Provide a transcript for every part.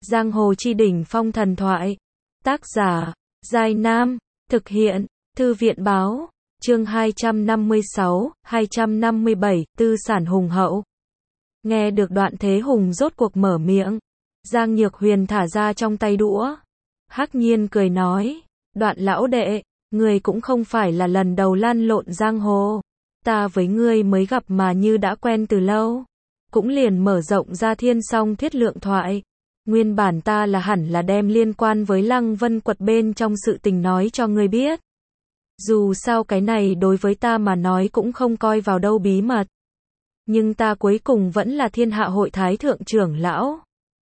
Giang hồ chi đỉnh phong thần thoại. Tác giả, Giai Nam. Thực hiện, Thư viện báo. Chương 256, 257, tư sản hùng hậu. Nghe được Đoạn Thế Hùng rốt cuộc mở miệng. Giang Nhược Huyền thả ra trong tay đũa. Hắc nhiên cười nói, Đoạn lão đệ, ngươi cũng không phải là lần đầu lăn lộn giang hồ. Ta với ngươi mới gặp mà như đã quen từ lâu. Cũng liền mở rộng ra thiên song thuyết lượng thoại. Nguyên bản ta là hẳn là đem liên quan với Lăng Vân Quật bên trong sự tình nói cho ngươi biết. Dù sao cái này đối với ta mà nói cũng không coi vào đâu bí mật. Nhưng ta cuối cùng vẫn là thiên hạ hội thái thượng trưởng lão.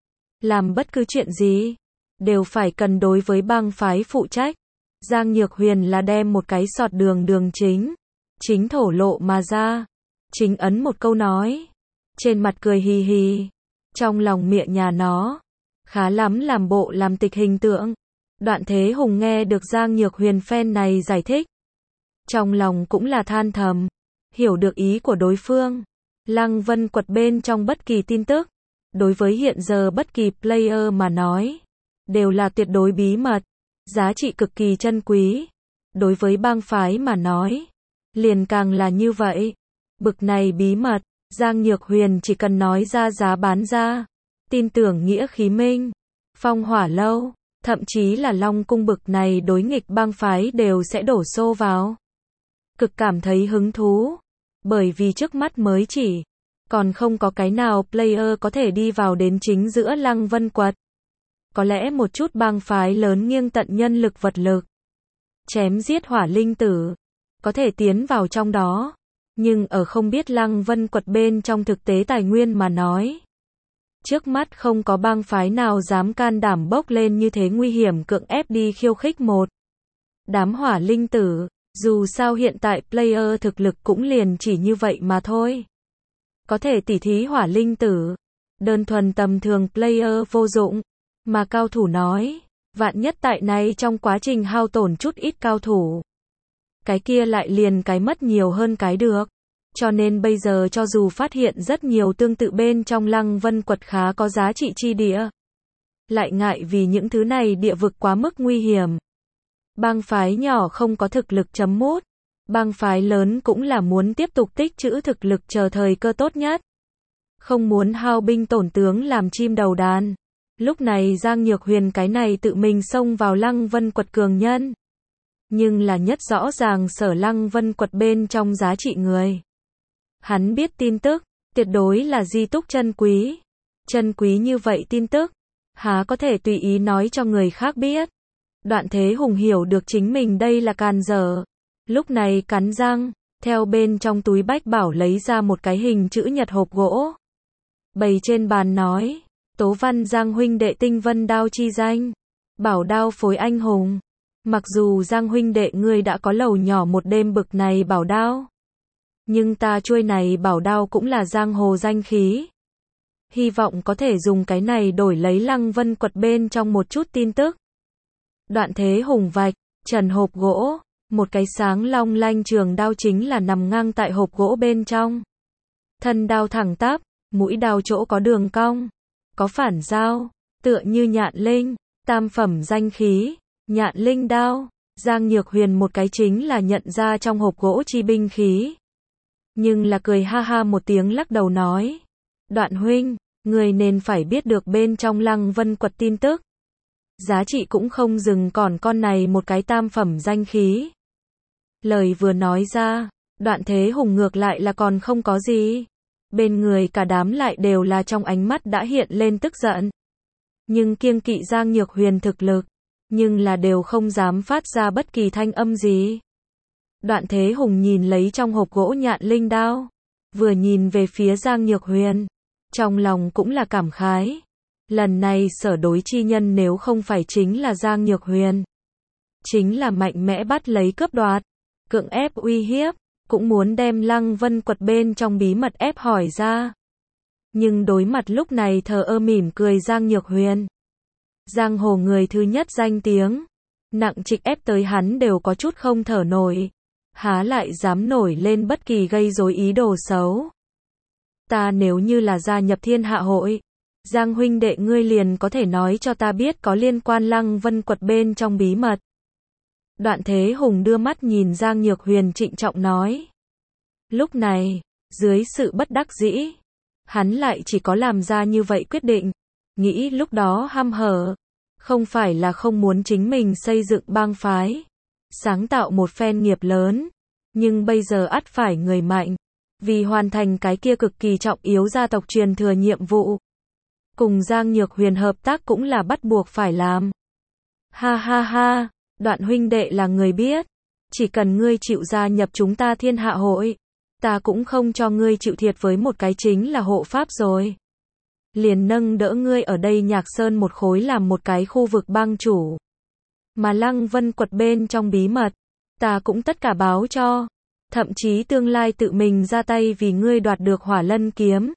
Làm bất cứ chuyện gì, đều phải cần đối với bang phái phụ trách. Giang Nhược Huyền là đem một cái sọt đường chính thổ lộ mà ra. Chính ấn một câu nói. Trên mặt cười hì hì. Trong lòng miệng nhà nó. Khá lắm làm bộ làm tịch hình tượng. Đoạn Thế Hùng nghe được Giang Nhược Huyền phen này giải thích. Trong lòng cũng là than thầm. Hiểu được ý của đối phương. Lăng Vân Quật bên trong bất kỳ tin tức. Đối với hiện giờ bất kỳ player mà nói. Đều là tuyệt đối bí mật. Giá trị cực kỳ chân quý. Đối với bang phái mà nói. Liền càng là như vậy. Bực này bí mật. Giang Nhược Huyền chỉ cần nói ra giá bán ra. Tin tưởng nghĩa khí minh. Phong Hỏa Lâu. Thậm chí là Long Cung bực này đối nghịch bang phái đều sẽ đổ xô vào. Cực cảm thấy hứng thú. Bởi vì trước mắt mới chỉ. Còn không có cái nào player có thể đi vào đến chính giữa Lăng Vân Quật. Có lẽ một chút bang phái lớn nghiêng tận nhân lực vật lực. Chém giết hỏa linh tử. Có thể tiến vào trong đó. Nhưng ở không biết Lăng Vân Quật bên trong thực tế tài nguyên mà nói. Trước mắt không có bang phái nào dám can đảm bốc lên như thế nguy hiểm cưỡng ép đi khiêu khích một đám hỏa linh tử. Dù sao hiện tại player thực lực cũng liền chỉ như vậy mà thôi. Có thể tỉ thí hỏa linh tử. Đơn thuần tầm thường player vô dụng. Mà cao thủ nói. Vạn nhất tại này trong quá trình hao tổn chút ít cao thủ. Cái kia lại liền cái mất nhiều hơn cái được. Cho nên bây giờ cho dù phát hiện rất nhiều tương tự bên trong Lăng Vân Quật khá có giá trị chi địa. Lại ngại vì những thứ này địa vực quá mức nguy hiểm. Bang phái nhỏ không có thực lực chấm mút. Bang phái lớn cũng là muốn tiếp tục tích trữ thực lực chờ thời cơ tốt nhất. Không muốn hao binh tổn tướng làm chim đầu đàn. Lúc này Giang Nhược Huyền cái này tự mình xông vào Lăng Vân Quật cường nhân. Nhưng là nhất rõ ràng sở Lăng Vân Quật bên trong giá trị người. Hắn biết tin tức, tuyệt đối là di túc chân quý. Chân quý như vậy tin tức, há có thể tùy ý nói cho người khác biết. Đoạn Thế Hùng hiểu được chính mình đây là càn dở. Lúc này cắn răng, theo bên trong túi bách bảo lấy ra một cái hình chữ nhật hộp gỗ. Bày trên bàn nói, Tố Văn Giang huynh đệ tinh vân đao chi danh. Bảo đao phối anh hùng. Mặc dù Giang huynh đệ ngươi đã có lầu nhỏ một đêm bực này bảo đao. Nhưng ta chuôi này bảo đao cũng là giang hồ danh khí. Hy vọng có thể dùng cái này đổi lấy Lăng Vân Quật bên trong một chút tin tức. Đoạn Thế Hùng vạch, trần hộp gỗ, một cái sáng long lanh trường đao chính là nằm ngang tại hộp gỗ bên trong. Thân đao thẳng tắp, mũi đao chỗ có đường cong, có phản dao, tựa như nhạn linh, tam phẩm danh khí, nhạn linh đao. Giang Nhược Huyền một cái chính là nhận ra trong hộp gỗ chi binh khí. Nhưng là cười ha ha một tiếng lắc đầu nói. Đoạn huynh, người nên phải biết được bên trong Lăng Vân Quật tin tức. Giá trị cũng không dừng còn con này một cái tam phẩm danh khí. Lời vừa nói ra, Đoạn Thế Hùng ngược lại là còn không có gì. Bên người cả đám lại đều là trong ánh mắt đã hiện lên tức giận. Nhưng kiêng kỵ Giang Nhược Huyền thực lực. Nhưng là đều không dám phát ra bất kỳ thanh âm gì. Đoạn Thế Hùng nhìn lấy trong hộp gỗ nhạn linh đao. Vừa nhìn về phía Giang Nhược Huyền. Trong lòng cũng là cảm khái. Lần này sở đối chi nhân nếu không phải chính là Giang Nhược Huyền. Chính là mạnh mẽ bắt lấy cướp đoạt. Cưỡng ép uy hiếp. Cũng muốn đem Lăng Vân Quật bên trong bí mật ép hỏi ra. Nhưng đối mặt lúc này thờ ơ mỉm cười Giang Nhược Huyền. Giang hồ người thứ nhất danh tiếng. Nặng trịch ép tới hắn đều có chút không thở nổi. Há lại dám nổi lên bất kỳ gây rối ý đồ xấu. Ta nếu như là gia nhập thiên hạ hội. Giang huynh đệ ngươi liền có thể nói cho ta biết có liên quan Lăng Vân Quật bên trong bí mật. Đoạn Thế Hùng đưa mắt nhìn Giang Nhược Huyền trịnh trọng nói. Lúc này, dưới sự bất đắc dĩ, hắn lại chỉ có làm ra như vậy quyết định. Nghĩ lúc đó hăm hở, không phải là không muốn chính mình xây dựng bang phái, sáng tạo một phen nghiệp lớn, nhưng bây giờ ắt phải người mạnh, vì hoàn thành cái kia cực kỳ trọng yếu gia tộc truyền thừa nhiệm vụ. Cùng Giang Nhược Huyền hợp tác cũng là bắt buộc phải làm. Ha ha ha, Đoạn huynh đệ là người biết, chỉ cần ngươi chịu gia nhập chúng ta Thiên Hạ hội, ta cũng không cho ngươi chịu thiệt với một cái chính là hộ pháp rồi. Liền nâng đỡ ngươi ở đây Nhạc Sơn một khối làm một cái khu vực bang chủ. Mà Lăng Vân Quật bên trong bí mật, ta cũng tất cả báo cho. Thậm chí tương lai tự mình ra tay vì ngươi đoạt được Hỏa Lân kiếm.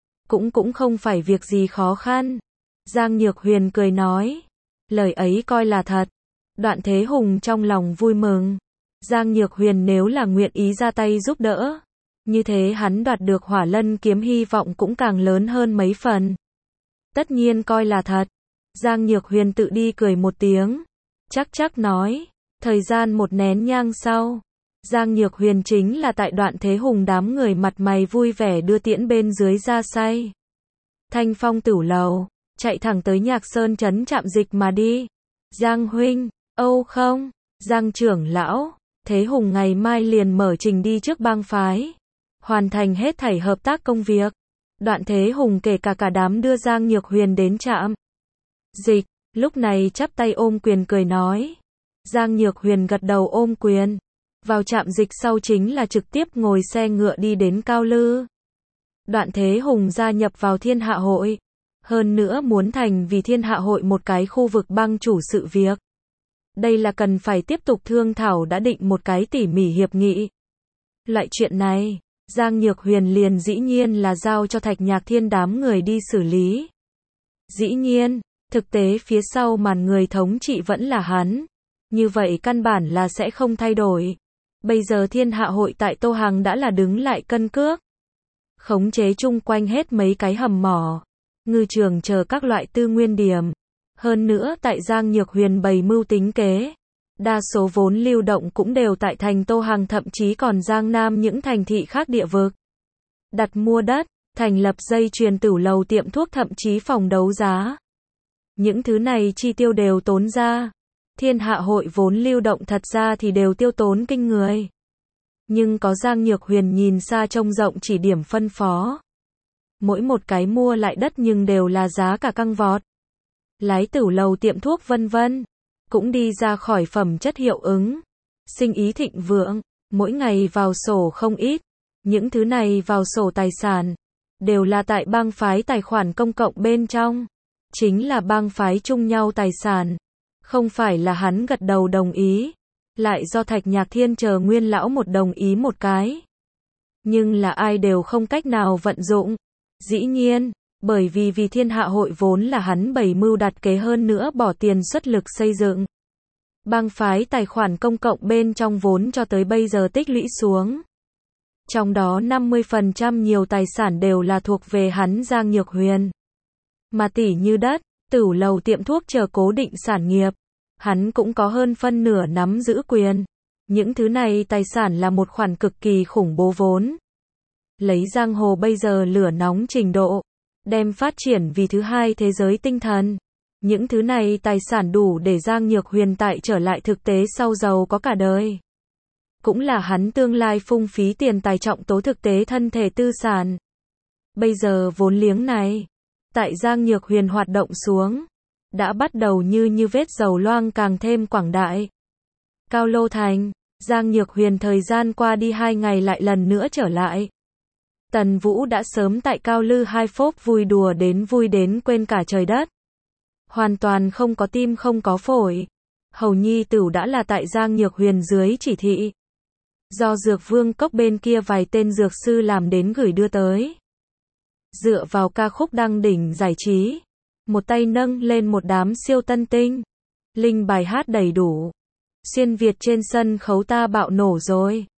Cũng không phải việc gì khó khăn. Giang Nhược Huyền cười nói. Lời ấy coi là thật. Đoạn Thế Hùng trong lòng vui mừng. Giang Nhược Huyền nếu là nguyện ý ra tay giúp đỡ, như thế hắn đoạt được Hỏa Lân kiếm hy vọng cũng càng lớn hơn mấy phần. Tất nhiên coi là thật. Giang Nhược Huyền tự đi cười một tiếng. Chắc nói. Thời gian một nén nhang sau, Giang Nhược Huyền chính là tại Đoạn Thế Hùng đám người mặt mày vui vẻ đưa tiễn bên dưới ra say. Thanh Phong Tửu Lầu, chạy thẳng tới Nhạc Sơn trấn Trạm Dịch mà đi. Giang huynh, Âu không, Giang trưởng lão, Thế Hùng ngày mai liền mở trình đi trước bang phái, hoàn thành hết thảy hợp tác công việc. Đoạn Thế Hùng kể cả đám đưa Giang Nhược Huyền đến Trạm Dịch, lúc này chắp tay ôm quyền cười nói. Giang Nhược Huyền gật đầu ôm quyền. Vào Trạm Dịch sau chính là trực tiếp ngồi xe ngựa đi đến Cao Lư. Đoạn Thế Hùng gia nhập vào Thiên Hạ hội, hơn nữa muốn thành vì Thiên Hạ hội một cái khu vực bang chủ sự việc. Đây là cần phải tiếp tục thương thảo đã định một cái tỉ mỉ hiệp nghị. Loại chuyện này, Giang Nhược Huyền liền dĩ nhiên là giao cho Thạch Nhạc Thiên đám người đi xử lý. Dĩ nhiên, thực tế phía sau màn người thống trị vẫn là hắn. Như vậy căn bản là sẽ không thay đổi. Bây giờ Thiên Hạ hội tại Tô Hằng đã là đứng lại cân cước. Khống chế chung quanh hết mấy cái hầm mỏ, ngư trường chờ các loại tư nguyên điểm. Hơn nữa tại Giang Nhược Huyền bày mưu tính kế. Đa số vốn lưu động cũng đều tại thành Tô Hằng thậm chí còn Giang Nam những thành thị khác địa vực. Đặt mua đất, thành lập dây chuyền tửu lầu tiệm thuốc thậm chí phòng đấu giá. Những thứ này chi tiêu đều tốn ra. Thiên Hạ hội vốn lưu động thật ra thì đều tiêu tốn kinh người. Nhưng có Giang Nhược Huyền nhìn xa trông rộng chỉ điểm phân phó. Mỗi một cái mua lại đất nhưng đều là giá cả căng vọt. Lái tửu lầu tiệm thuốc vân vân. Cũng đi ra khỏi phẩm chất hiệu ứng. Sinh ý thịnh vượng, mỗi ngày vào sổ không ít. Những thứ này vào sổ tài sản, đều là tại bang phái tài khoản công cộng bên trong. Chính là bang phái chung nhau tài sản. Không phải là hắn gật đầu đồng ý, lại do Thạch Nhạc Thiên chờ nguyên lão một đồng ý một cái. Nhưng là ai đều không cách nào vận dụng. Dĩ nhiên, bởi vì Thiên Hạ hội vốn là hắn bày mưu đặt kế hơn nữa bỏ tiền xuất lực xây dựng. Bang phái tài khoản công cộng bên trong vốn cho tới bây giờ tích lũy xuống. Trong đó 50% nhiều tài sản đều là thuộc về hắn Giang Nhược Huyền. Mà tỷ như đất, tửu lầu tiệm thuốc chờ cố định sản nghiệp, hắn cũng có hơn phân nửa nắm giữ quyền. Những thứ này tài sản là một khoản cực kỳ khủng bố vốn. Lấy giang hồ bây giờ lửa nóng trình độ, đem phát triển vì thứ hai thế giới tinh thần. Những thứ này tài sản đủ để Giang Nhược Huyền tại trở lại thực tế sau giàu có cả đời. Cũng là hắn tương lai phung phí tiền tài trọng tố thực tế thân thể tư sản. Bây giờ vốn liếng này, tại Giang Nhược Huyền hoạt động xuống, đã bắt đầu như vết dầu loang càng thêm quảng đại. Cao Lô Thành, Giang Nhược Huyền thời gian qua đi 2 ngày lại lần nữa trở lại. Tần Vũ đã sớm tại Cao Lư hai phốp vui đùa đến vui đến quên cả trời đất. Hoàn toàn không có tim không có phổi. Hầu nhi tử đã là tại Giang Nhược Huyền dưới chỉ thị. Do Dược Vương Cốc bên kia vài tên dược sư làm đến gửi đưa tới. Dựa vào ca khúc đăng đỉnh giải trí. Một tay nâng lên một đám siêu tân tinh. Linh bài hát đầy đủ. Xuyên Việt trên sân khấu ta bạo nổ rồi.